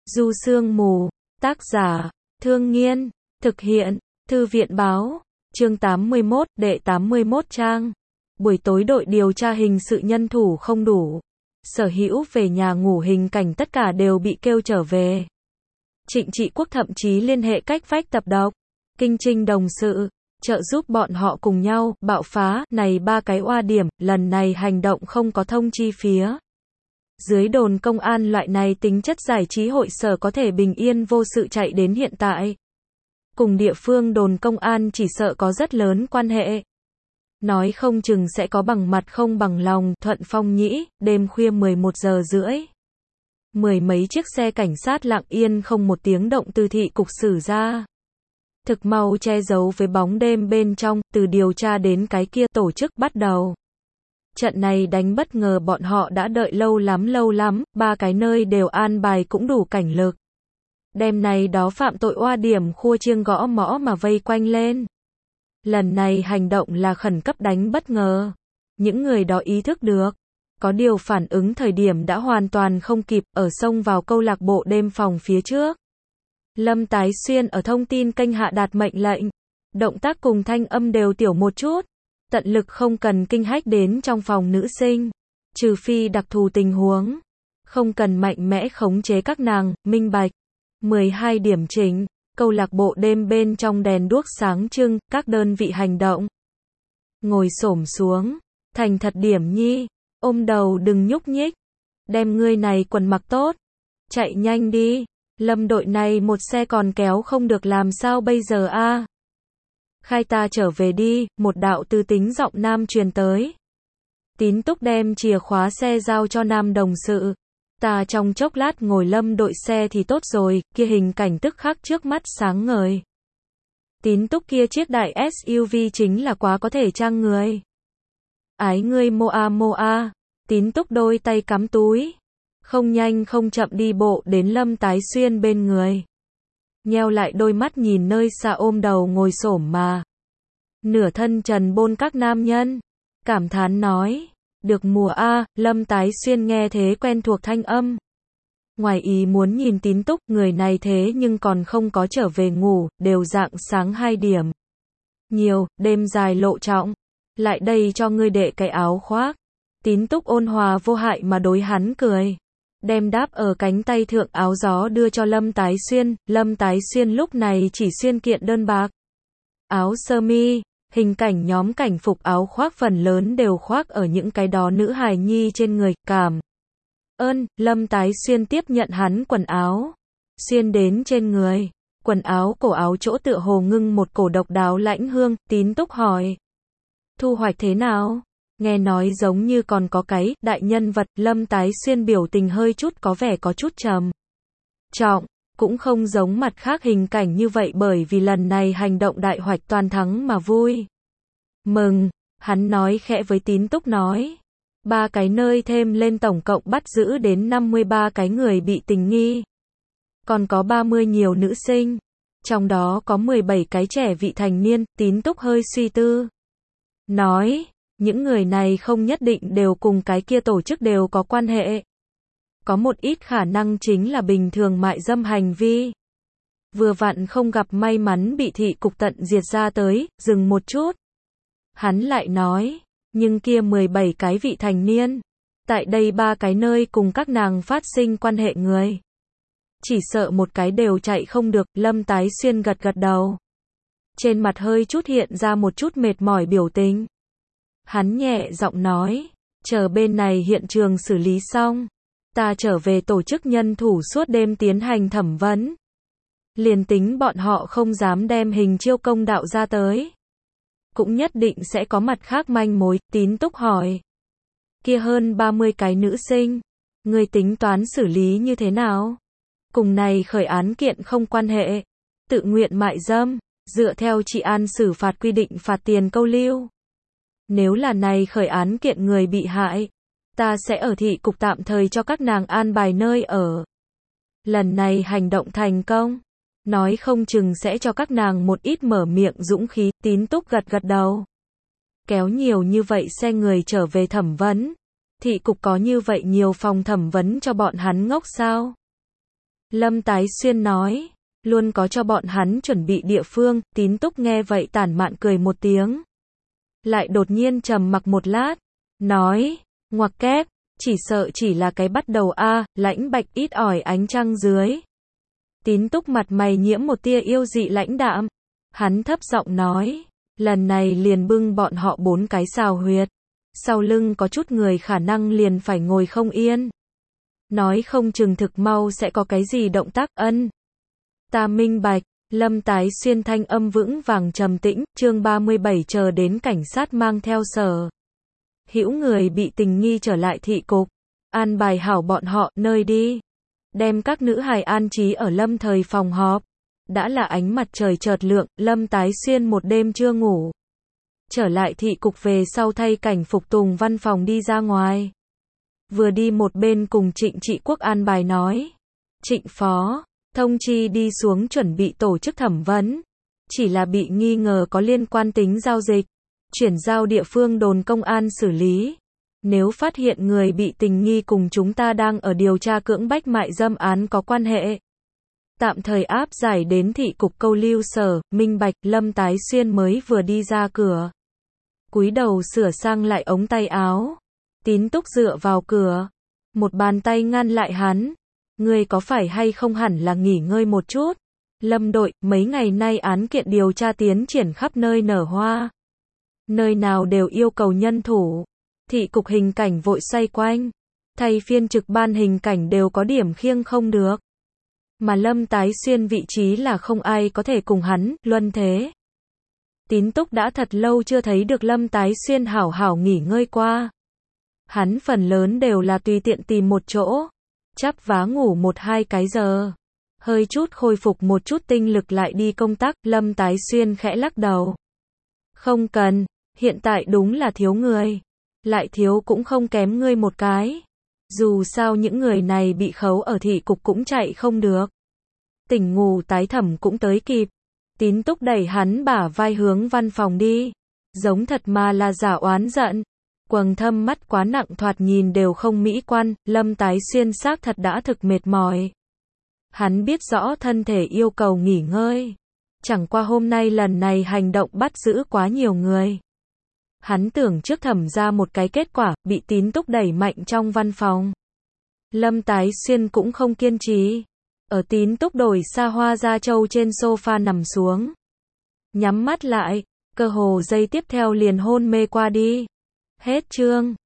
Du Sương Mù, tác giả, Thương Nghiên, thực hiện, Thư viện báo, chương 81, đệ 81 trang. Buổi tối đội điều tra hình sự nhân thủ không đủ. Sở Hữu về nhà ngủ Hình Cảnh tất cả đều bị kêu trở về. Trịnh Trị Quốc thậm chí liên hệ cách vách tập độc, Kinh Trinh đồng sự, trợ giúp bọn họ cùng nhau bạo phá này ba cái oa điểm, lần này hành động không có thông chi phía dưới đồn công an, loại này tính chất giải trí hội sở có thể bình yên vô sự chạy đến hiện tại. Cùng địa phương đồn công an chỉ sợ có rất lớn quan hệ. Nói không chừng sẽ có bằng mặt không bằng lòng. Thuận Phong Nhĩ, đêm khuya 11 giờ rưỡi. Mười mấy chiếc xe cảnh sát lặng yên không một tiếng động từ thị cục xử ra. Thực mau che giấu với bóng đêm bên trong, từ điều tra đến cái kia tổ chức bắt đầu. Trận này đánh bất ngờ bọn họ đã đợi lâu lắm, ba cái nơi đều an bài cũng đủ cảnh lực. Đêm này đó phạm tội oa điểm khua chiêng gõ mõ mà vây quanh lên. Lần này hành động là khẩn cấp đánh bất ngờ. Những người đó ý thức được. Có điều phản ứng thời điểm đã hoàn toàn không kịp, ở xông vào câu lạc bộ đêm phòng phía trước. Lâm Tái Xuyên ở thông tin kênh hạ đạt mệnh lệnh. Động tác cùng thanh âm đều tiểu một chút. Tận lực không cần kinh hách đến trong phòng nữ sinh. Trừ phi đặc thù tình huống. Không cần mạnh mẽ khống chế các nàng, minh bạch. 12 điểm chính. Câu lạc bộ đêm bên trong đèn đuốc sáng trưng, các đơn vị hành động. Ngồi xổm xuống. Thành thật điểm nhi. Ôm đầu đừng nhúc nhích. Đem ngươi này quần mặc tốt. Chạy nhanh đi. Lâm đội này một xe còn kéo không được làm sao bây giờ a? Khai ta trở về đi, một đạo tư tính giọng nam truyền tới. Tín Túc đem chìa khóa xe giao cho nam đồng sự. Ta trong chốc lát ngồi Lâm đội xe thì tốt rồi, kia Hình Cảnh tức khắc trước mắt sáng ngời. Tín Túc kia chiếc đại SUV chính là quá có thể trang người. Ái ngươi moa. Tín Túc đôi tay cắm túi. Không nhanh không chậm đi bộ đến Lâm Tái Xuyên bên người. Nheo lại đôi mắt nhìn nơi xa ôm đầu ngồi xổm mà. Nửa thân trần bôn các nam nhân. Cảm thán nói. Được mùa a. Lâm Tái Xuyên nghe thế quen thuộc thanh âm. Ngoài ý muốn nhìn Tín Túc, người này thế nhưng còn không có trở về ngủ, đều rạng sáng 2 điểm. Nhiều, đêm dài lộ trọng. Lại đây cho ngươi đệ cái áo khoác. Tín Túc ôn hòa vô hại mà đối hắn cười. Đem đáp ở cánh tay thượng áo gió đưa cho Lâm Tái Xuyên. Lâm Tái Xuyên lúc này chỉ xuyên kiện đơn bạc. Áo sơ mi, Hình Cảnh nhóm cảnh phục áo khoác phần lớn đều khoác ở những cái đó nữ hài nhi trên người. Cảm ơn. Lâm Tái Xuyên tiếp nhận hắn quần áo. Xuyên đến trên người. Quần áo cổ áo chỗ tựa hồ ngưng một cổ độc đáo lãnh hương. Tín Túc hỏi. Thu hoạch thế nào? Nghe nói giống như còn có cái đại nhân vật. Lâm Tái Xuyên biểu tình hơi chút có vẻ có chút trầm trọng, cũng không giống mặt khác Hình Cảnh như vậy, bởi vì lần này hành động đại hoạch toàn thắng mà vui mừng. Hắn nói khẽ với Tín Túc nói. 3 cái nơi thêm lên tổng cộng bắt giữ đến 53 cái người bị tình nghi. Còn có 30 nhiều nữ sinh. Trong đó có 17 cái trẻ vị thành niên. Tín Túc hơi suy tư. Nói. Những người này không nhất định đều cùng cái kia tổ chức đều có quan hệ. Có một ít khả năng chính là bình thường mại dâm hành vi. Vừa vặn không gặp may mắn bị thị cục tận diệt ra tới, dừng một chút. Hắn lại nói, nhưng kia 17 cái vị thành niên. Tại đây 3 cái nơi cùng các nàng phát sinh quan hệ người. Chỉ sợ một cái đều chạy không được. Lâm Tái Xuyên gật gật đầu. Trên mặt hơi chút hiện ra một chút mệt mỏi biểu tình. Hắn nhẹ giọng nói, chờ bên này hiện trường xử lý xong, ta trở về tổ chức nhân thủ suốt đêm tiến hành thẩm vấn. Liền tính bọn họ không dám đem hình chiêu công đạo ra tới, cũng nhất định sẽ có mặt khác manh mối. Tín Túc hỏi, kia hơn 30 cái nữ sinh, ngươi tính toán xử lý như thế nào? Cùng này khởi án kiện không quan hệ, tự nguyện mại dâm, dựa theo trị an xử phạt quy định phạt tiền câu lưu. Nếu là này khởi án kiện người bị hại, ta sẽ ở thị cục tạm thời cho các nàng an bài nơi ở. Lần này hành động thành công, nói không chừng sẽ cho các nàng một ít mở miệng dũng khí. Tín Túc gật gật đầu. Kéo nhiều như vậy xe người trở về thẩm vấn. Thị cục có như vậy nhiều phòng thẩm vấn cho bọn hắn ngốc sao? Lâm Tái Xuyên nói, luôn có cho bọn hắn chuẩn bị địa phương, Tín Túc nghe vậy tản mạn cười một tiếng. Lại đột nhiên trầm mặc một lát, nói, ngoặc kép, chỉ sợ chỉ là cái bắt đầu a, lãnh bạch ít ỏi ánh trăng dưới. Tín Túc mặt mày nhiễm một tia yêu dị lãnh đạm. Hắn thấp giọng nói, lần này liền bưng bọn họ 4 cái xào huyệt. Sau lưng có chút người khả năng liền phải ngồi không yên. Nói không chừng thực mau sẽ có cái gì động tác ân. Ta minh bạch, Lâm Tái Xuyên thanh âm vững vàng trầm tĩnh, chương 37 chờ đến cảnh sát mang theo Sở Hữu người bị tình nghi trở lại thị cục. An bài hảo bọn họ, nơi đi. Đem các nữ hài an trí ở lâm thời phòng họp. Đã là ánh mặt trời chợt lượng, Lâm Tái Xuyên một đêm chưa ngủ. Trở lại thị cục về sau thay cảnh phục tùng văn phòng đi ra ngoài. Vừa đi một bên cùng Trịnh Trị Quốc an bài nói. Trịnh phó, thông chi đi xuống chuẩn bị tổ chức thẩm vấn. Chỉ là bị nghi ngờ có liên quan tính giao dịch. Chuyển giao địa phương đồn công an xử lý. Nếu phát hiện người bị tình nghi cùng chúng ta đang ở điều tra cưỡng bách mại dâm án có quan hệ. Tạm thời áp giải đến thị cục câu lưu Sở, minh bạch. Lâm Tái Xuyên mới vừa đi ra cửa. Cúi đầu sửa sang lại ống tay áo. Tín Túc dựa vào cửa. Một bàn tay ngăn lại hắn. Ngươi có phải hay không hẳn là nghỉ ngơi một chút. Lâm đội, mấy ngày nay án kiện điều tra tiến triển khắp nơi nở hoa. Nơi nào đều yêu cầu nhân thủ. Thị cục hình cảnh vội xoay quanh. Thay phiên trực ban hình cảnh đều có điểm khiêng không được. Mà Lâm Tái Xuyên vị trí là không ai có thể cùng hắn luân thế. Tín Túc đã thật lâu chưa thấy được Lâm Tái Xuyên hảo hảo nghỉ ngơi qua. Hắn phần lớn đều là tùy tiện tìm một chỗ, chắp vá ngủ 1-2 cái giờ. Hơi chút khôi phục một chút tinh lực lại đi công tác. Lâm Tái Xuyên khẽ lắc đầu. Không cần, hiện tại đúng là thiếu người. Lại thiếu cũng không kém ngươi một cái. Dù sao những người này bị khấu ở thị cục cũng chạy không được. Tỉnh ngủ tái thẩm cũng tới kịp. Tín Túc đẩy hắn bả vai hướng văn phòng đi. Giống thật mà là giả oán giận. Quầng thâm mắt quá nặng thoạt nhìn đều không mỹ quan. Lâm Tái Xuyên xác thật đã thực mệt mỏi. Hắn biết rõ thân thể yêu cầu nghỉ ngơi. Chẳng qua hôm nay lần này hành động bắt giữ quá nhiều người. Hắn tưởng trước thẩm ra một cái kết quả, bị Tín Túc đẩy mạnh trong văn phòng. Lâm Tái Xuyên cũng không kiên trì. Ở Tín Túc đổi xa hoa da trâu trên sofa nằm xuống. Nhắm mắt lại, cơ hồ giây tiếp theo liền hôn mê qua đi. Hết chương.